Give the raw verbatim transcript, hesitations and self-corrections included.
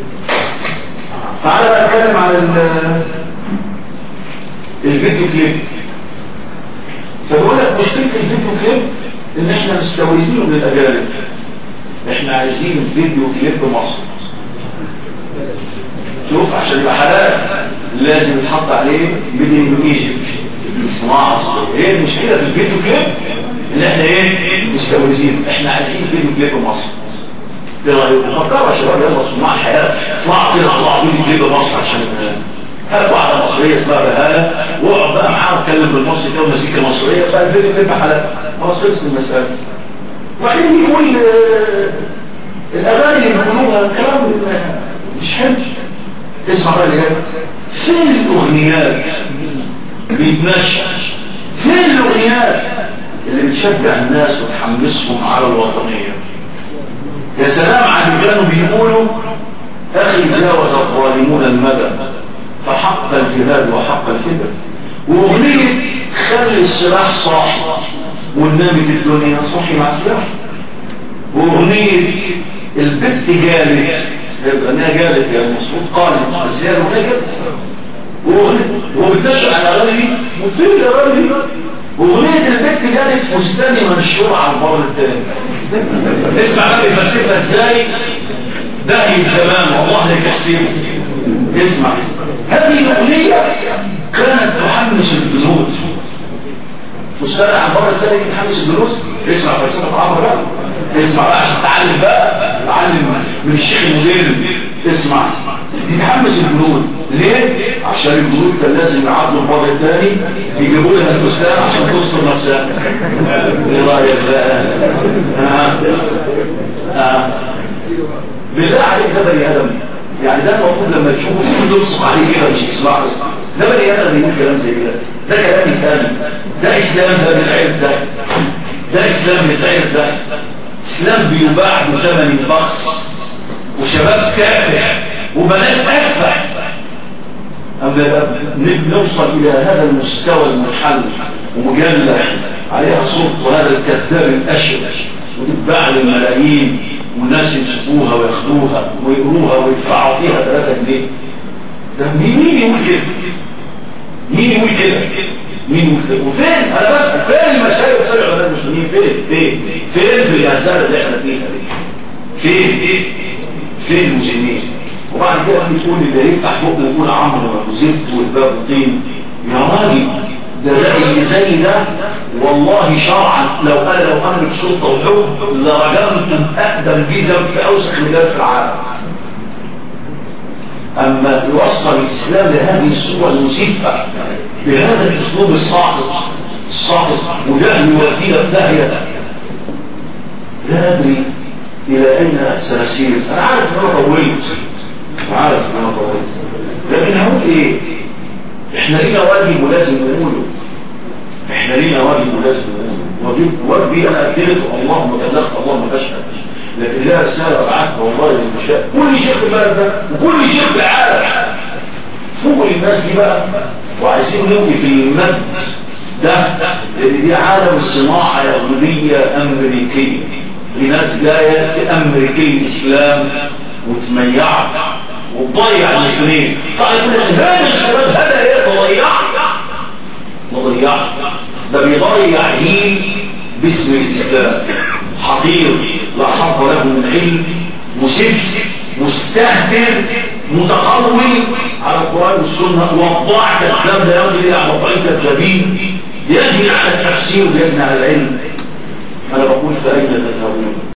تعالى بقى اتكلم عن الفيديو كليب. فبقول لك مشكله الفيديو كليب ان احنا مستوردينه من الاجانب. احنا عايزين الفيديو كليب مصري. شوف عشان يبقى حلال لازم يتحط عليه ميد ان ايجيبت، الصناعه المصريه. ايه المشكله في الفيديو كليب؟ ان احنا ايه مستوردينه. احنا عايزين فيديو كليب مصري. ايه رايكم؟ فكروا يا شباب، يلا صناع الحياه اطلعوا كده طلعوا فيديو كليب مصري عشان هاتوا واحده مصريه اسمها بهاله واقعد بقى معاها واتكلم بالمصري كده ومزيكا مصريه بقى الفيديو كليب حلال. خلاص خلصت المساله. وبعدين يقول الاغاني اللي بيقولوها كلام مش حلو. اسمع بقى ازاي. فين الاغنيات بيتمشى؟ فين الاغنيات اللي بتشجع الناس وتحمسهم على الوطنيه؟ يا سلام على اللي كانوا بيقولوا اخي جاوز الظالمون المدى فحق الجهاد وحق الفداء، واغنيه خلي السلاح صاحي والنبي الدنيا صاحي مع سلاح، واغنيه البت جالت اغنيه جالت يعني المفروض قالت بس هي الاغنيه كده، واغنيه هو بتنشأ على الاغاني دي وفين الاغاني دي؟ واغنيه البت جالت فستاني منشور على البر التاني. اسمع بقى الفلسفه ازاي دهي زمان والله يكسره. اسمع هذه الاغنيه كانت تحمس الجنود. فستان على البر التاني تحمس الجنود. اسمع فلسفه عمرو بقى. اسمع بقى عشان تعلم بقى تعلم من الشيخ المدير. اسمع دي تحمس الجنود ليه؟ عشان الجنود كان لازم يعادلوا البر الثاني يجيبوا لنا الفستان عشان تستر نفسها. ايه رايك بقى؟ ها ها بالله عليك ده بني ادم يعني. ده المفروض لما تشوفه تبصق عليه كده مش تسمعه. ده بني ادم يقول كلام زي كده. ده كلام ثاني. ده اسلام ده بالعلم ده. ده اسلام بالعلم ده. اسلام بيباع بثمن البخس وشباب تافه وبنات ادفع. اما نوصل الى هذا المستوى المنحل ومجلح عليها صوت هذا الكذاب الاشر وتتباع للملايين والناس يمسكوها وياخدوها ويقروها ويدفعوا فيها ثلاثة جنيه. ده مين يقول كده؟ مين يقول كده؟ مين يقول كده؟ وفين؟ انا بسأل فين المشايخ وفين العلماء المسلمين؟ فين؟ فين؟ فين في الهزارة اللي احنا فيها دي؟ فين؟ ايه؟ فين المسلمين؟ وبعد كده بتقول اللي يفتح بقه يقول عمرو وزفت والباب طين. يا راجل ده ده اللي زي ده والله شرعا لو قال لو انا بسلطه وحب لرجمتم اقدم جزم في اوسخ ميدان في العالم. اما توصل الاسلام لهذه الصوره المسيفه بهذا الاسلوب الصاعد الصاعد وجهل يودينا في داهيه لا ادري الى اين سنسير. انا عارف ان انا طولت عارف ان انا طولت لكن هقول ايه؟ احنا لينا واجب ولازم نقوله. احنا لينا واجب ولازم نقوله. واجب واجبي انا اديته اللهم بلغت اللهم فاشهد. لكن لها رساله بعتها والله للمشايخ كل شيخ في البلد ده وكل شيخ في العالم. فوقوا للناس دي بقى وعايزين نوقف في المد ده لان دي عالم الصناعه يهوديه امريكيه. في ناس جايه تامريكي الاسلام وتميعه وتضيع المسلمين. طيب هذا الشباب هذا ايه تضيعه؟ تضيعه ده بيضيع دين باسم الاسلام. حقير لا حظ له من علم مسف مستهتر متقوي على القرآن والسنة وضاع كذاب لا يمضي على وضعين كذابين يجري على التفسير ويجري على العلم. أنا بقول فأين تذهبون؟